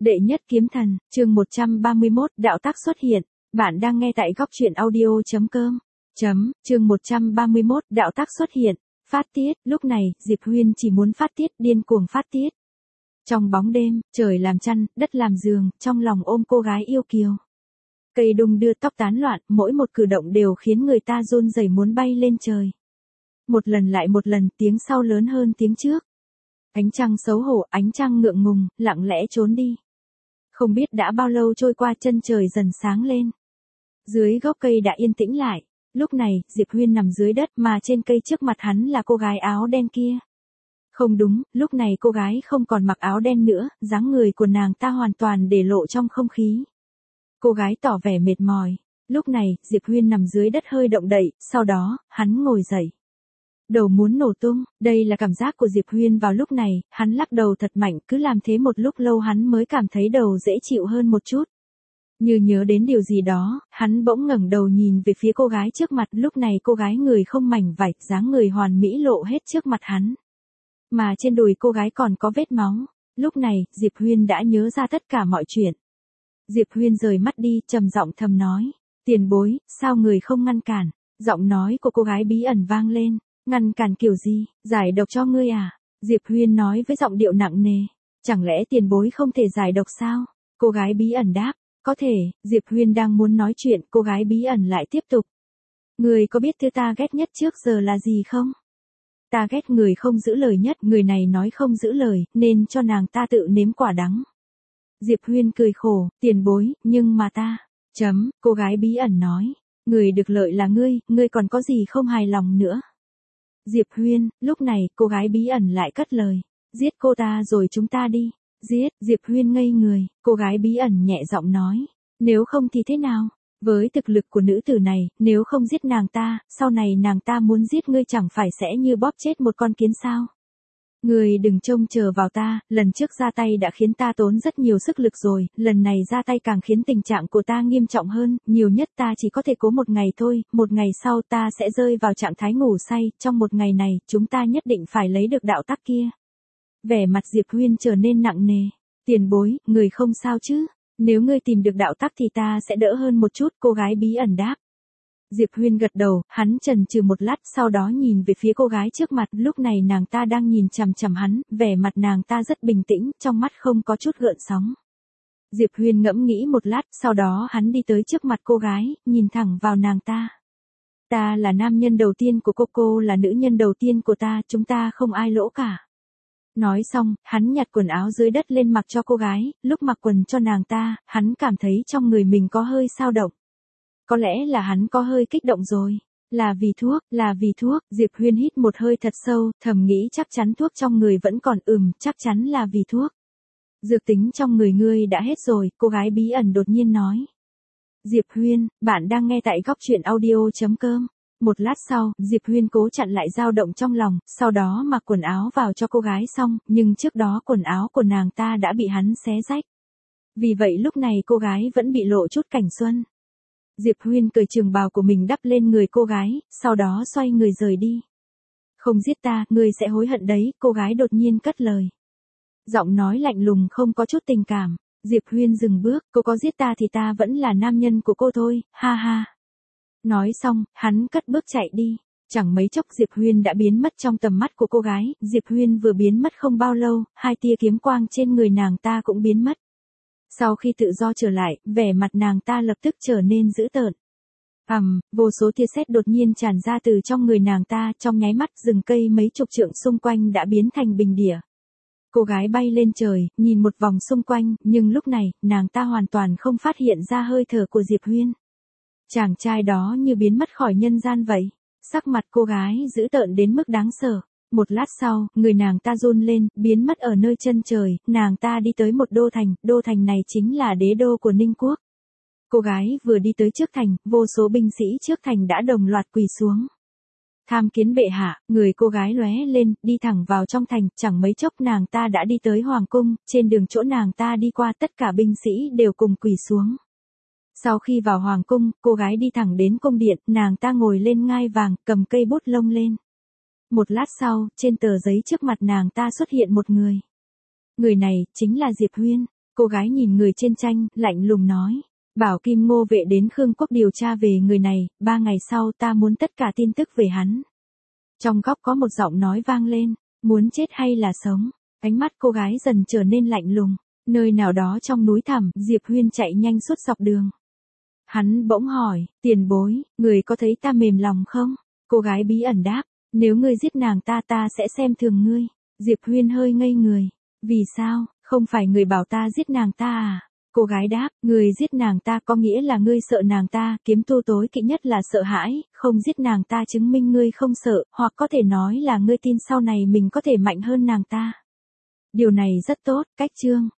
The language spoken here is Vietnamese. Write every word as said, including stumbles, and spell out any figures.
Đệ nhất kiếm thần, chương một trăm ba mươi mốt, đạo tắc xuất hiện. Bạn đang nghe tại góc truyện audio chấm com. Chấm, chương một trăm ba mươi mốt, đạo tắc xuất hiện. Phát tiết, lúc này, Diệp Huyên chỉ muốn phát tiết, điên cuồng phát tiết. Trong bóng đêm, trời làm chăn, đất làm giường, trong lòng ôm cô gái yêu kiều. Cây đung đưa, tóc tán loạn, mỗi một cử động đều khiến người ta run rẩy muốn bay lên trời. Một lần lại một lần, tiếng sau lớn hơn tiếng trước. Ánh trăng xấu hổ, ánh trăng ngượng ngùng, lặng lẽ trốn đi. Không biết đã bao lâu trôi qua, chân trời dần sáng lên. Dưới gốc cây đã yên tĩnh lại. Lúc này, Diệp Huyên nằm dưới đất mà trên cây trước mặt hắn là cô gái áo đen kia. Không đúng, lúc này cô gái không còn mặc áo đen nữa, dáng người của nàng ta hoàn toàn để lộ trong không khí. Cô gái tỏ vẻ mệt mỏi. Lúc này, Diệp Huyên nằm dưới đất hơi động đậy, sau đó, hắn ngồi dậy. Đầu muốn nổ tung, đây là cảm giác của Diệp Huyên vào lúc này, hắn lắc đầu thật mạnh, cứ làm thế một lúc lâu hắn mới cảm thấy đầu dễ chịu hơn một chút. Như nhớ đến điều gì đó, hắn bỗng ngẩng đầu nhìn về phía cô gái trước mặt, lúc này cô gái người không mảnh vải, dáng người hoàn mỹ lộ hết trước mặt hắn. Mà trên đùi cô gái còn có vết máu. Lúc này, Diệp Huyên đã nhớ ra tất cả mọi chuyện. Diệp Huyên rời mắt đi, trầm giọng thầm nói, tiền bối, sao người không ngăn cản? Giọng nói của cô gái bí ẩn vang lên. Ngăn cản kiểu gì, giải độc cho ngươi à? Diệp Huyên nói với giọng điệu nặng nề. Chẳng lẽ tiền bối không thể giải độc sao? Cô gái bí ẩn đáp. Có thể, Diệp Huyên đang muốn nói chuyện, cô gái bí ẩn lại tiếp tục. Người có biết thứ ta ghét nhất trước giờ là gì không? Ta ghét người không giữ lời nhất, người này nói không giữ lời, nên cho nàng ta tự nếm quả đắng. Diệp Huyên cười khổ, tiền bối, nhưng mà ta... Chấm, cô gái bí ẩn nói. Người được lợi là ngươi, ngươi còn có gì không hài lòng nữa? Diệp Huyên, lúc này, cô gái bí ẩn lại cất lời. Giết cô ta rồi chúng ta đi. Giết, Diệp Huyên ngây người, cô gái bí ẩn nhẹ giọng nói. Nếu không thì thế nào? Với thực lực của nữ tử này, nếu không giết nàng ta, sau này nàng ta muốn giết ngươi chẳng phải sẽ như bóp chết một con kiến sao? Ngươi đừng trông chờ vào ta, lần trước ra tay đã khiến ta tốn rất nhiều sức lực rồi, lần này ra tay càng khiến tình trạng của ta nghiêm trọng hơn, nhiều nhất ta chỉ có thể cố một ngày thôi, một ngày sau ta sẽ rơi vào trạng thái ngủ say, trong một ngày này, chúng ta nhất định phải lấy được đạo tắc kia. Vẻ mặt Diệp Huyên trở nên nặng nề. Tiền bối, người không sao chứ? Nếu ngươi tìm được đạo tắc thì ta sẽ đỡ hơn một chút, cô gái bí ẩn đáp. Diệp Huyên gật đầu, hắn chần chừ một lát, sau đó nhìn về phía cô gái trước mặt, lúc này nàng ta đang nhìn chằm chằm hắn, vẻ mặt nàng ta rất bình tĩnh, trong mắt không có chút gợn sóng. Diệp Huyên ngẫm nghĩ một lát, sau đó hắn đi tới trước mặt cô gái, nhìn thẳng vào nàng ta. Ta là nam nhân đầu tiên của cô, cô là nữ nhân đầu tiên của ta, chúng ta không ai lỗ cả. Nói xong, hắn nhặt quần áo dưới đất lên mặc cho cô gái, lúc mặc quần cho nàng ta, hắn cảm thấy trong người mình có hơi xao động. Có lẽ là hắn có hơi kích động rồi. Là vì thuốc, là vì thuốc, Diệp Huyên hít một hơi thật sâu, thầm nghĩ chắc chắn thuốc trong người vẫn còn, ừm, chắc chắn là vì thuốc. Dược tính trong người ngươi đã hết rồi, cô gái bí ẩn đột nhiên nói. Diệp Huyên, bạn đang nghe tại góc truyện audio chấm com. Một lát sau, Diệp Huyên cố chặn lại dao động trong lòng, sau đó mặc quần áo vào cho cô gái xong, nhưng trước đó quần áo của nàng ta đã bị hắn xé rách. Vì vậy lúc này cô gái vẫn bị lộ chút cảnh xuân. Diệp Huyên cởi trường bào của mình đắp lên người cô gái, sau đó xoay người rời đi. Không giết ta, ngươi sẽ hối hận đấy, cô gái đột nhiên cất lời. Giọng nói lạnh lùng không có chút tình cảm. Diệp Huyên dừng bước, cô có giết ta thì ta vẫn là nam nhân của cô thôi, ha ha. Nói xong, hắn cất bước chạy đi. Chẳng mấy chốc Diệp Huyên đã biến mất trong tầm mắt của cô gái, Diệp Huyên vừa biến mất không bao lâu, hai tia kiếm quang trên người nàng ta cũng biến mất. Sau khi tự do trở lại, vẻ mặt nàng ta lập tức trở nên dữ tợn. Ầm, vô số tia sét đột nhiên tràn ra từ trong người nàng ta, trong nháy mắt rừng cây mấy chục trượng xung quanh đã biến thành bình địa. Cô gái bay lên trời, nhìn một vòng xung quanh, nhưng lúc này, nàng ta hoàn toàn không phát hiện ra hơi thở của Diệp Huyên. Chàng trai đó như biến mất khỏi nhân gian vậy. Sắc mặt cô gái dữ tợn đến mức đáng sợ. Một lát sau, người nàng ta run lên, biến mất ở nơi chân trời, nàng ta đi tới một đô thành, đô thành này chính là đế đô của Ninh Quốc. Cô gái vừa đi tới trước thành, vô số binh sĩ trước thành đã đồng loạt quỳ xuống. Tham kiến bệ hạ, người cô gái lóe lên, đi thẳng vào trong thành, chẳng mấy chốc nàng ta đã đi tới hoàng cung, trên đường chỗ nàng ta đi qua tất cả binh sĩ đều cùng quỳ xuống. Sau khi vào hoàng cung, cô gái đi thẳng đến cung điện, nàng ta ngồi lên ngai vàng, cầm cây bút lông lên. Một lát sau, trên tờ giấy trước mặt nàng ta xuất hiện một người. Người này, chính là Diệp Huyên. Cô gái nhìn người trên tranh, lạnh lùng nói. Bảo Kim Ngô Vệ đến Khương Quốc điều tra về người này, ba ngày sau ta muốn tất cả tin tức về hắn. Trong góc có một giọng nói vang lên, muốn chết hay là sống? Ánh mắt cô gái dần trở nên lạnh lùng. Nơi nào đó trong núi thẳm, Diệp Huyên chạy nhanh suốt dọc đường. Hắn bỗng hỏi, tiền bối, người có thấy ta mềm lòng không? Cô gái bí ẩn đáp, nếu ngươi giết nàng ta ta sẽ xem thường ngươi. Diệp Huyên hơi ngây người. Vì sao, không phải người bảo ta giết nàng ta à? Cô gái đáp, người giết nàng ta có nghĩa là ngươi sợ nàng ta, kiếm tu tối kỵ nhất là sợ hãi, không giết nàng ta chứng minh ngươi không sợ, hoặc có thể nói là ngươi tin sau này mình có thể mạnh hơn nàng ta. Điều này rất tốt, cách chương.